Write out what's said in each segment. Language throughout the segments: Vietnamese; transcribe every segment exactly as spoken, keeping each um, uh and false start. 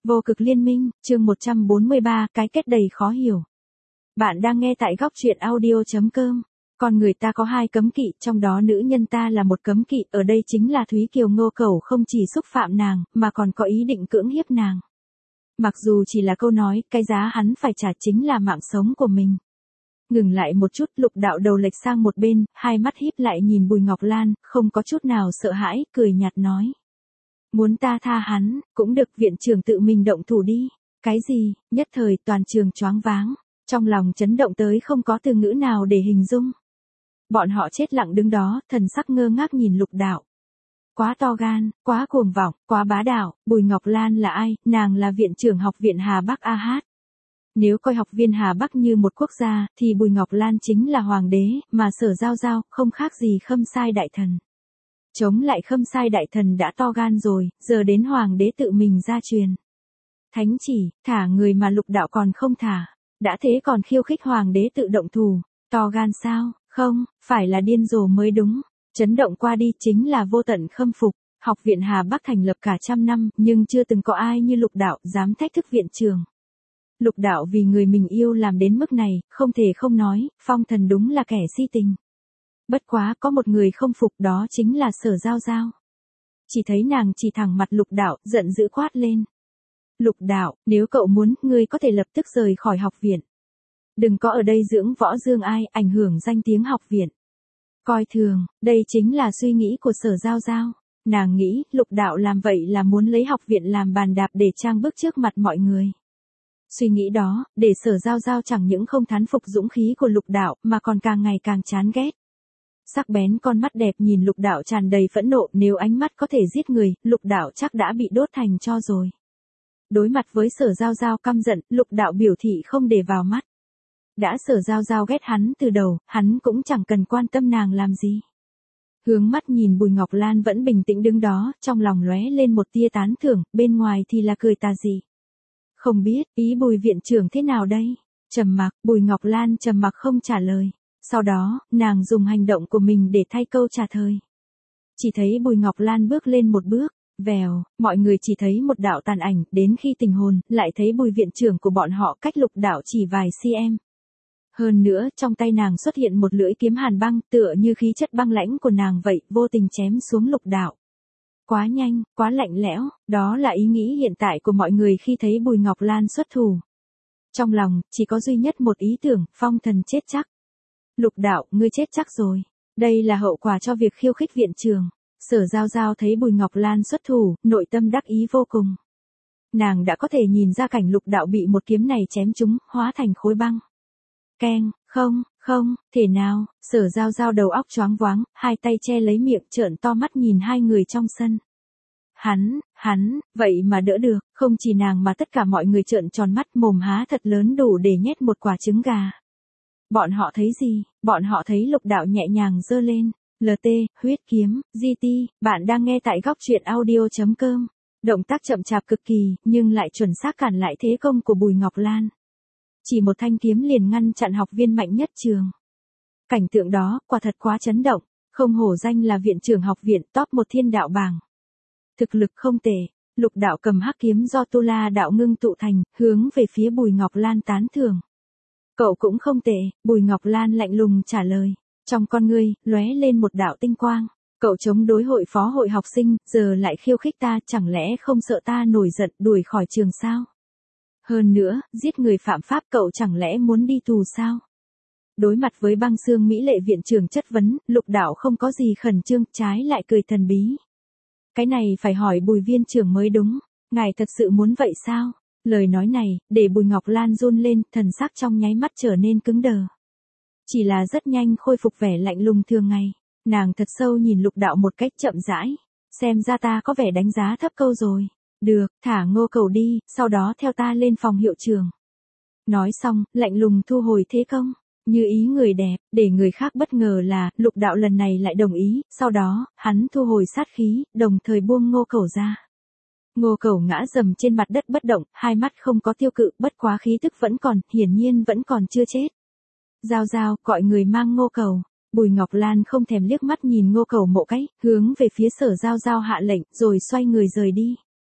Vô cực liên minh, chương một trăm bốn mươi ba, cái kết đầy khó hiểu. Bạn đang nghe tại góc truyện audio chấm com. Con người ta có hai cấm kỵ, trong đó nữ nhân ta là một cấm kỵ, ở đây chính là Thúy Kiều Ngô Cẩu không chỉ xúc phạm nàng, mà còn có ý định cưỡng hiếp nàng. Mặc dù chỉ là câu nói, cái giá hắn phải trả chính là mạng sống của mình. Ngừng lại một chút, Lục Đạo đầu lệch sang một bên, hai mắt híp lại nhìn Bùi Ngọc Lan, không có chút nào sợ hãi, cười nhạt nói. Muốn ta tha hắn, cũng được, viện trưởng tự mình động thủ đi. Cái gì? Nhất thời toàn trường choáng váng, trong lòng chấn động tới không có từ ngữ nào để hình dung. Bọn họ chết lặng đứng đó, thần sắc ngơ ngác nhìn Lục Đạo. Quá to gan, quá cuồng vọng, quá bá đạo. Bùi Ngọc Lan là ai? Nàng là viện trưởng học viện Hà Bắc A Hát. Nếu coi học viên Hà Bắc như một quốc gia, thì Bùi Ngọc Lan chính là hoàng đế, mà Sở Giao Giao không khác gì Khâm Sai đại thần. Chống lại Khâm Sai đại thần đã to gan rồi, giờ đến hoàng đế tự mình ra truyền. Thánh chỉ, thả người mà Lục Đạo còn không thả. Đã thế còn khiêu khích hoàng đế tự động thủ. To gan sao? Không, phải là điên rồ mới đúng. Chấn động qua đi chính là vô tận khâm phục. Học viện Hà Bắc thành lập cả trăm năm, nhưng chưa từng có ai như Lục Đạo dám thách thức viện trưởng. Lục Đạo vì người mình yêu làm đến mức này, không thể không nói, Phong Thần đúng là kẻ si tình. Bất quá có một người không phục, đó chính là Sở Giao Giao. Chỉ thấy nàng chỉ thẳng mặt Lục Đạo, giận dữ quát lên. Lục Đạo, nếu cậu muốn, ngươi có thể lập tức rời khỏi học viện. Đừng có ở đây dưỡng võ dương ai, ảnh hưởng danh tiếng học viện. Coi thường, đây chính là suy nghĩ của Sở Giao Giao. Nàng nghĩ, Lục Đạo làm vậy là muốn lấy học viện làm bàn đạp để trang bước trước mặt mọi người. Suy nghĩ đó, để Sở Giao Giao chẳng những không thán phục dũng khí của Lục Đạo, mà còn càng ngày càng chán ghét. Sắc bén con mắt đẹp nhìn Lục Đạo tràn đầy phẫn nộ, nếu ánh mắt có thể giết người, Lục Đạo chắc đã bị đốt thành tro rồi. Đối mặt với Sở Giao Giao căm giận, Lục Đạo biểu thị không để vào mắt. Đã Sở Giao Giao ghét hắn từ đầu, hắn cũng chẳng cần quan tâm nàng làm gì. Hướng mắt nhìn Bùi Ngọc Lan vẫn bình tĩnh đứng đó, trong lòng lóe lên một tia tán thưởng, bên ngoài thì là cười tà dị. Không biết, ý Bùi viện trưởng thế nào đây? Trầm mặc, Bùi Ngọc Lan trầm mặc không trả lời. Sau đó, nàng dùng hành động của mình để thay câu trả lời. Chỉ thấy Bùi Ngọc Lan bước lên một bước, vèo, mọi người chỉ thấy một đạo tàn ảnh, đến khi tình hồn, lại thấy Bùi viện trưởng của bọn họ cách Lục Đạo chỉ vài cm. Hơn nữa, trong tay nàng xuất hiện một lưỡi kiếm hàn băng, tựa như khí chất băng lãnh của nàng vậy, vô tình chém xuống Lục Đạo. Quá nhanh, quá lạnh lẽo, đó là ý nghĩ hiện tại của mọi người khi thấy Bùi Ngọc Lan xuất thủ. Trong lòng, chỉ có duy nhất một ý tưởng, Phong Thần chết chắc. Lục Đạo, ngươi chết chắc rồi. Đây là hậu quả cho việc khiêu khích viện trưởng. Sở Giao Giao thấy Bùi Ngọc Lan xuất thủ, nội tâm đắc ý vô cùng. Nàng đã có thể nhìn ra cảnh Lục Đạo bị một kiếm này chém trúng, hóa thành khối băng. Keng, không, không, thể nào? Sở Giao Giao đầu óc choáng váng, hai tay che lấy miệng, trợn to mắt nhìn hai người trong sân. Hắn, hắn, vậy mà đỡ được, không chỉ nàng mà tất cả mọi người trợn tròn mắt, mồm há thật lớn đủ để nhét một quả trứng gà. Bọn họ thấy gì? Bọn họ thấy Lục Đạo nhẹ nhàng giơ lên. lờ tê, huyết kiếm, giê tê, bạn đang nghe tại góc truyện audio chấm com. Động tác chậm chạp cực kỳ, nhưng lại chuẩn xác cản lại thế công của Bùi Ngọc Lan. Chỉ một thanh kiếm liền ngăn chặn học viên mạnh nhất trường. Cảnh tượng đó, quả thật quá chấn động, không hổ danh là viện trưởng học viện top một thiên đạo bảng. Thực lực không tệ, Lục Đạo cầm hắc kiếm do Tu La đạo ngưng tụ thành, hướng về phía Bùi Ngọc Lan tán thưởng. Cậu cũng không tệ, Bùi Ngọc Lan lạnh lùng trả lời. Trong con ngươi, lóe lên một đạo tinh quang. Cậu chống đối hội phó hội học sinh, giờ lại khiêu khích ta, chẳng lẽ không sợ ta nổi giận đuổi khỏi trường sao? Hơn nữa, giết người phạm pháp cậu chẳng lẽ muốn đi tù sao? Đối mặt với băng xương mỹ lệ viện trưởng chất vấn, Lục Đạo không có gì khẩn trương, trái lại cười thần bí. Cái này phải hỏi Bùi viên trưởng mới đúng, ngài thật sự muốn vậy sao? Lời nói này, để Bùi Ngọc Lan run lên, thần sắc trong nháy mắt trở nên cứng đờ. Chỉ là rất nhanh khôi phục vẻ lạnh lùng thường ngày, nàng thật sâu nhìn Lục Đạo một cách chậm rãi. Xem ra ta có vẻ đánh giá thấp câu rồi. Được, thả Ngô Cẩu đi, sau đó theo ta lên phòng hiệu trưởng. Nói xong, lạnh lùng thu hồi thế công. Như ý người đẹp, để người khác bất ngờ là, Lục Đạo lần này lại đồng ý, sau đó, hắn thu hồi sát khí, đồng thời buông Ngô Cẩu ra. Ngô Cẩu ngã rầm trên mặt đất bất động, hai mắt không có tiêu cự, bất quá khí tức vẫn còn, hiển nhiên vẫn còn chưa chết. Giao Giao, gọi người mang Ngô Cẩu. Bùi Ngọc Lan không thèm liếc mắt nhìn Ngô Cẩu một cái, hướng về phía Sở Giao Giao hạ lệnh, rồi xoay người rời đi.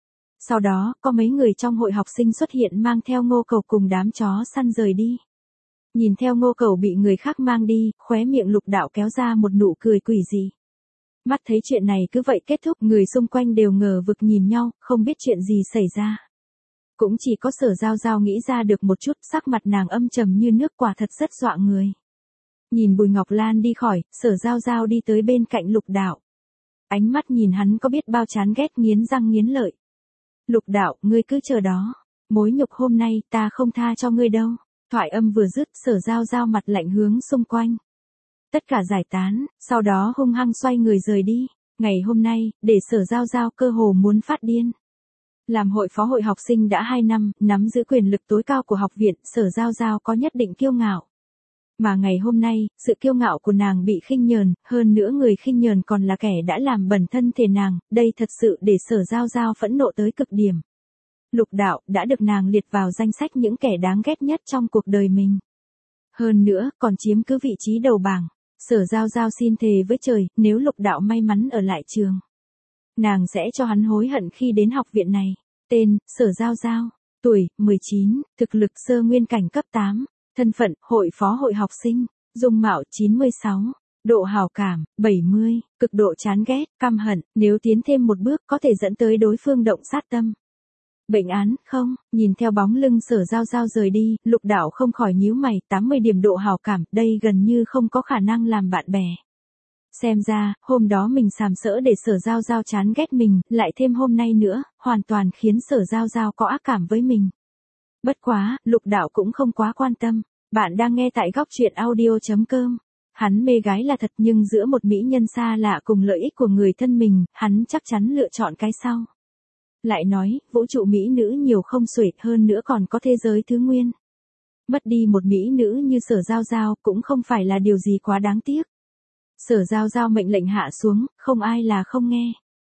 Sau đó, có mấy người trong hội học sinh xuất hiện mang theo Ngô Cầu cùng đám chó săn rời đi. Nhìn theo Ngô Cầu bị người khác mang đi, khóe miệng Lục Đạo kéo ra một nụ cười quỷ dị. Mắt thấy chuyện này cứ vậy kết thúc, người xung quanh đều ngờ vực nhìn nhau, không biết chuyện gì xảy ra. Cũng chỉ có Sở Giao Giao nghĩ ra được một chút, sắc mặt nàng âm trầm như nước, quả thật rất dọa người. Nhìn Bùi Ngọc Lan đi khỏi, Sở Giao Giao đi tới bên cạnh Lục Đạo. Ánh mắt nhìn hắn có biết bao chán ghét, nghiến răng nghiến lợi. Lục Đạo, ngươi cứ chờ đó. Mối nhục hôm nay ta không tha cho ngươi đâu. Thoại âm vừa dứt, Sở Giao Giao mặt lạnh hướng xung quanh. Tất cả giải tán, sau đó hung hăng xoay người rời đi. Ngày hôm nay, để Sở Giao Giao cơ hồ muốn phát điên. Làm hội phó hội học sinh đã hai năm, nắm giữ quyền lực tối cao của học viện, Sở Giao Giao có nhất định kiêu ngạo. Mà ngày hôm nay, sự kiêu ngạo của nàng bị khinh nhờn, hơn nữa người khinh nhờn còn là kẻ đã làm bẩn thân thể nàng, đây thật sự để Sở Giao Giao phẫn nộ tới cực điểm. Lục Đạo đã được nàng liệt vào danh sách những kẻ đáng ghét nhất trong cuộc đời mình. Hơn nữa, còn chiếm cứ vị trí đầu bảng. Sở Giao Giao xin thề với trời, nếu Lục Đạo may mắn ở lại trường, nàng sẽ cho hắn hối hận khi đến học viện này. Tên, Sở Giao Giao. Tuổi, mười chín, thực lực sơ nguyên cảnh cấp tám. Thân phận, hội phó hội học sinh. Dung mạo, chín mươi sáu. Độ hào cảm, bảy mươi. Cực độ chán ghét, căm hận, nếu tiến thêm một bước có thể dẫn tới đối phương động sát tâm. Bệnh án, không, nhìn theo bóng lưng Sở Giao Giao rời đi, Lục Đạo không khỏi nhíu mày, tám mươi điểm độ hào cảm, đây gần như không có khả năng làm bạn bè. Xem ra, hôm đó mình sàm sỡ để Sở Giao Giao chán ghét mình, lại thêm hôm nay nữa, hoàn toàn khiến Sở Giao Giao có ác cảm với mình. Bất quá, Lục Đạo cũng không quá quan tâm. Bạn đang nghe tại góc truyện audio chấm com. Hắn mê gái là thật, nhưng giữa một mỹ nhân xa lạ cùng lợi ích của người thân mình, hắn chắc chắn lựa chọn cái sau. Lại nói, vũ trụ mỹ nữ nhiều không xuể, hơn nữa còn có thế giới thứ nguyên. Mất đi một mỹ nữ như Sở Giao Giao cũng không phải là điều gì quá đáng tiếc. Sở Giao Giao mệnh lệnh hạ xuống, không ai là không nghe.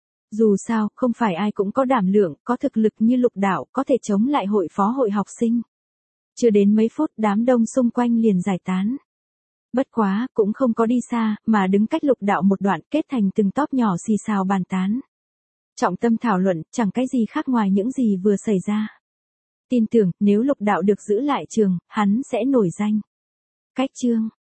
Dù sao, không phải ai cũng có đảm lượng, có thực lực như Lục Đạo có thể chống lại hội phó hội học sinh. Chưa đến mấy phút, đám đông xung quanh liền giải tán. Bất quá, cũng không có đi xa, mà đứng cách Lục Đạo một đoạn, kết thành từng tóp nhỏ xì xào bàn tán. Trọng tâm thảo luận, chẳng cái gì khác ngoài những gì vừa xảy ra. Tin tưởng, nếu Lục Đạo được giữ lại trường, hắn sẽ nổi danh. Cách chương